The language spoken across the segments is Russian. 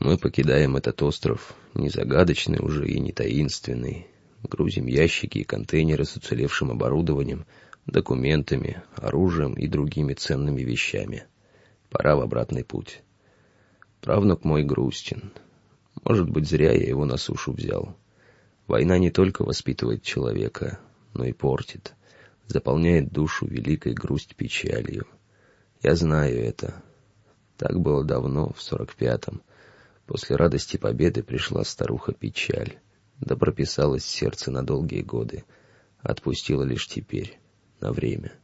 Мы покидаем этот остров, не загадочный уже и не таинственный. Грузим ящики и контейнеры с уцелевшим оборудованием, документами, оружием и другими ценными вещами. Пора в обратный путь. Правнук мой грустен. Может быть, зря я его на сушу взял. Война не только воспитывает человека, но и портит, заполняет душу великой грусть-печалью. Я знаю это. Так было давно, в 45-м. После радости победы пришла старуха-печаль, да прописалась в сердце на долгие годы, отпустила лишь теперь, на время.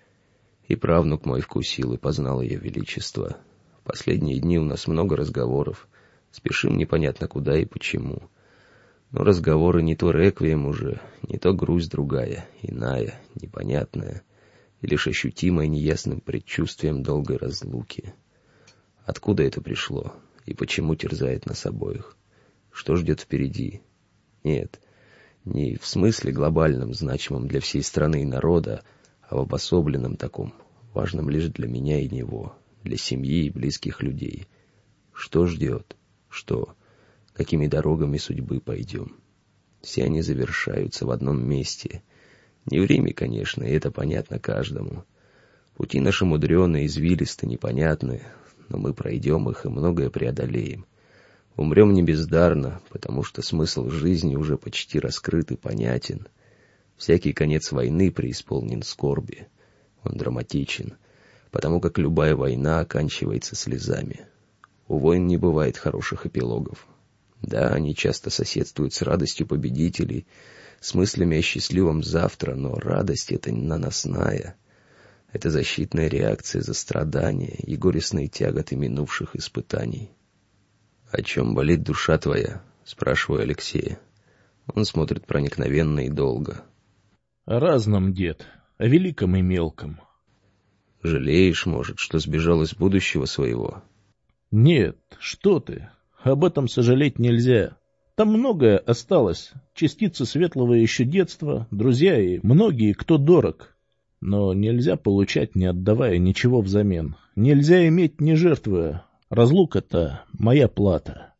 И правнук мой вкусил и познал ее величество. В последние дни у нас много разговоров, спешим непонятно куда и почему. Но разговоры не то реквием уже, не то грусть другая, иная, непонятная, и лишь ощутимая неясным предчувствием долгой разлуки. Откуда это пришло? И почему терзает нас обоих? Что ждет впереди? Нет, не в смысле глобальном, значимом для всей страны и народа, а в обособленном таком, важном лишь для меня и него, для семьи и близких людей. Что ждет? Что? Какими дорогами судьбы пойдем? Все они завершаются в одном месте. Не в Риме, конечно, и это понятно каждому. Пути наши мудреные, извилисты, непонятны, но мы пройдем их и многое преодолеем. Умрем не бездарно, потому что смысл жизни уже почти раскрыт и понятен. Всякий конец войны преисполнен скорби. Он драматичен, потому как любая война оканчивается слезами. У войн не бывает хороших эпилогов. Да, они часто соседствуют с радостью победителей, с мыслями о счастливом завтра, но радость эта наносная. Это защитная реакция за страдания и горестные тяготы минувших испытаний. «О чем болит душа твоя?» — спрашиваю Алексея. Он смотрит проникновенно и долго. О разном, дед, о великом и мелком. «Жалеешь, может, что сбежал из будущего своего?» Нет, что ты, об этом сожалеть нельзя. Там многое осталось, частицы светлого еще детства, друзья и многие, кто дорог. Но нельзя получать, не отдавая ничего взамен. Нельзя иметь, не жертвуя. Разлука-то моя плата.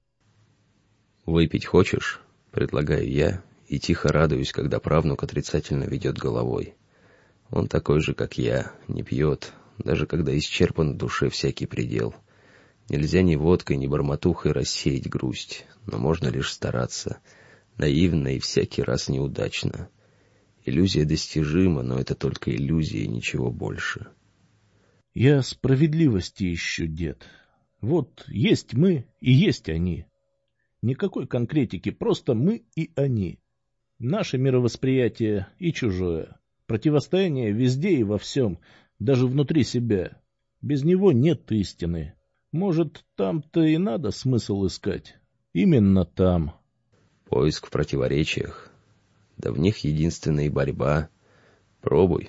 «Выпить хочешь?» — предлагаю я, и тихо радуюсь, когда правнук отрицательно ведет головой. Он такой же, как я, не пьет, даже когда исчерпан в душе всякий предел. Нельзя ни водкой, ни бормотухой рассеять грусть, но можно лишь стараться, наивно и всякий раз неудачно. Иллюзия достижима, но это только иллюзия и ничего больше. Я справедливости ищу, дед. Вот есть мы и есть они. Никакой конкретики, просто мы и они. Наше мировосприятие и чужое. Противостояние везде и во всем, даже внутри себя. Без него нет истины. Может, там-то и надо смысл искать? Именно там. Поиск в противоречиях. Да в них единственная и борьба. Пробуй.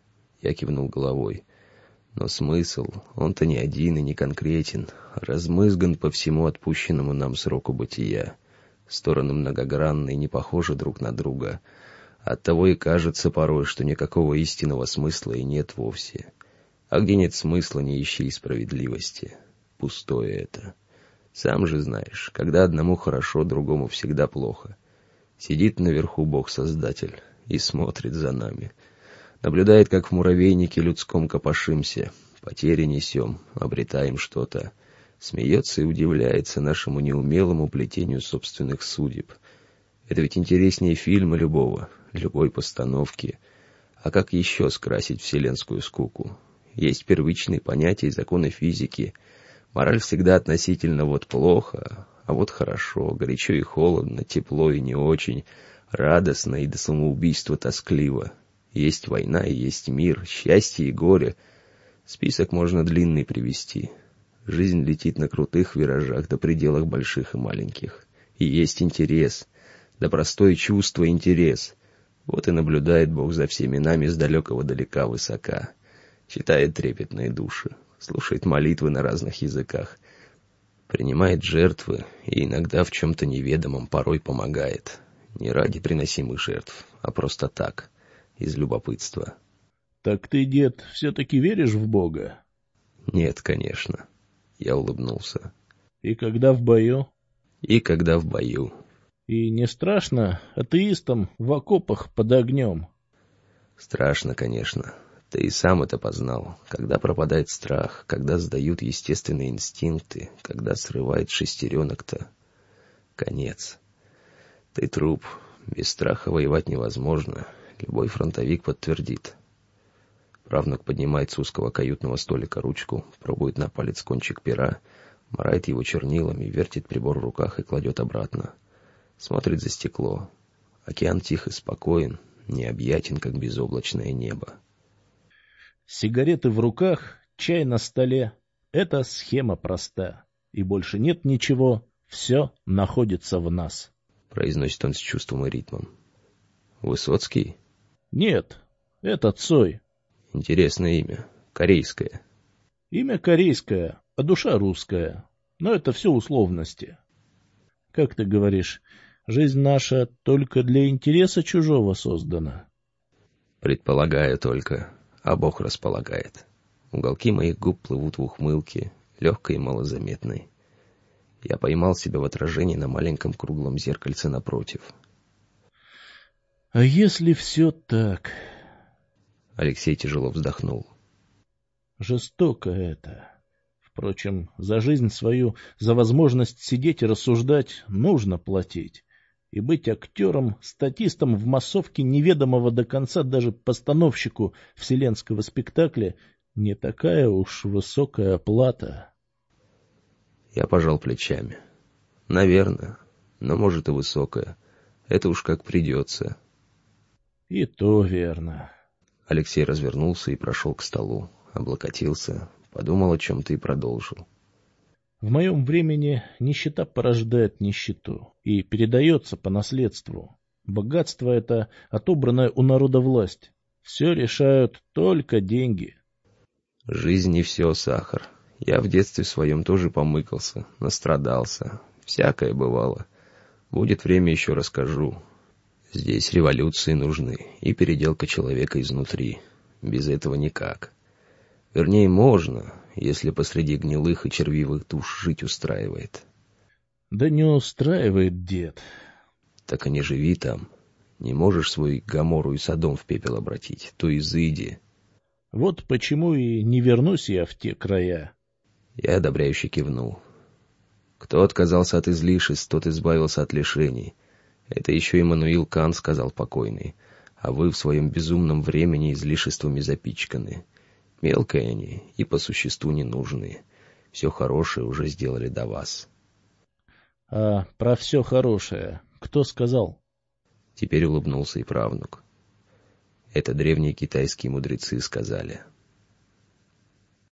Я кивнул головой. Но смысл, он-то не один и не конкретен, размызган по всему отпущенному нам сроку бытия. Стороны многогранные, не похожи друг на друга. Оттого и кажется порой, что никакого истинного смысла и нет вовсе. А где нет смысла, не ищи и справедливости. Пустое это. Сам же знаешь, когда одному хорошо, другому всегда плохо. Сидит наверху Бог-Создатель и смотрит за нами. Наблюдает, как в муравейнике людском копошимся, потери несем, обретаем что-то. Смеется и удивляется нашему неумелому плетению собственных судеб. Это ведь интереснее фильма любого, любой постановки. А как еще скрасить вселенскую скуку? Есть первичные понятия и законы физики. Мораль всегда относительно вот плохо, а вот хорошо, горячо и холодно, тепло и не очень, радостно и до самоубийства тоскливо. Есть война и есть мир, счастье и горе. Список можно длинный привести. Жизнь летит на крутых виражах до пределах больших и маленьких. И есть интерес, да простое чувство интерес. Вот и наблюдает Бог за всеми нами с далекого далека высока. Читает трепетные души, слушает молитвы на разных языках, принимает жертвы и иногда в чем-то неведомом порой помогает. Не ради приносимых жертв, а просто так, из любопытства. Так ты, дед, все-таки веришь в Бога? Нет, конечно. Я улыбнулся. И когда в бою? И когда в бою. И не страшно атеистам в окопах под огнем? Страшно, конечно. Ты и сам это познал. Когда пропадает страх, когда сдают естественные инстинкты, когда срывает шестеренок-то. Конец. Ты труп. Без страха воевать невозможно. Любой фронтовик подтвердит. Правнук поднимает с узкого каютного столика ручку, пробует на палец кончик пера, морает его чернилами, вертит прибор в руках и кладет обратно. Смотрит за стекло. Океан тих и спокоен, необъятен, как безоблачное небо. Сигареты в руках, чай на столе. Это схема проста. И больше нет ничего, все находится в нас. Произносит он с чувством и ритмом. Высоцкий? Нет, это Цой. Интересное имя. Корейское. Имя корейское, а душа русская. Но это все условности. Как ты говоришь, жизнь наша только для интереса чужого создана? Предполагаю только, а Бог располагает. Уголки моих губ плывут в ухмылке, легкой и малозаметной. Я поймал себя в отражении на маленьком круглом зеркальце напротив. А если все так? Алексей тяжело вздохнул. Жестоко это. Впрочем, за жизнь свою, за возможность сидеть и рассуждать нужно платить. И быть актером, статистом в массовке неведомого до конца даже постановщику вселенского спектакля не такая уж высокая плата. Я пожал плечами. Наверное, но может и высокая. Это уж как придется. И то верно. Алексей развернулся и прошел к столу, облокотился, подумал о чем-то и продолжил. В моем времени нищета порождает нищету и передается по наследству. Богатство — это отобранная у народа власть. Все решают только деньги. Жизнь не все, Сахар. Я в детстве своем тоже помыкался, настрадался. Всякое бывало. Будет время, еще расскажу. Здесь революции нужны и переделка человека изнутри. Без этого никак. Вернее, можно, если посреди гнилых и червивых душ жить устраивает. Да не устраивает, дед. Так и не живи там. Не можешь свой Гоморру и Содом в пепел обратить, то изыди. Вот почему и не вернусь я в те края. Я одобряюще кивнул. Кто отказался от излишеств, тот избавился от лишений. Это еще Иммануил Кант сказал покойный. А вы в своем безумном времени излишествами запичканы. Мелкие они и по существу ненужные. Все хорошее уже сделали до вас. А про все хорошее кто сказал? Теперь улыбнулся и правнук. Это древние китайские мудрецы сказали.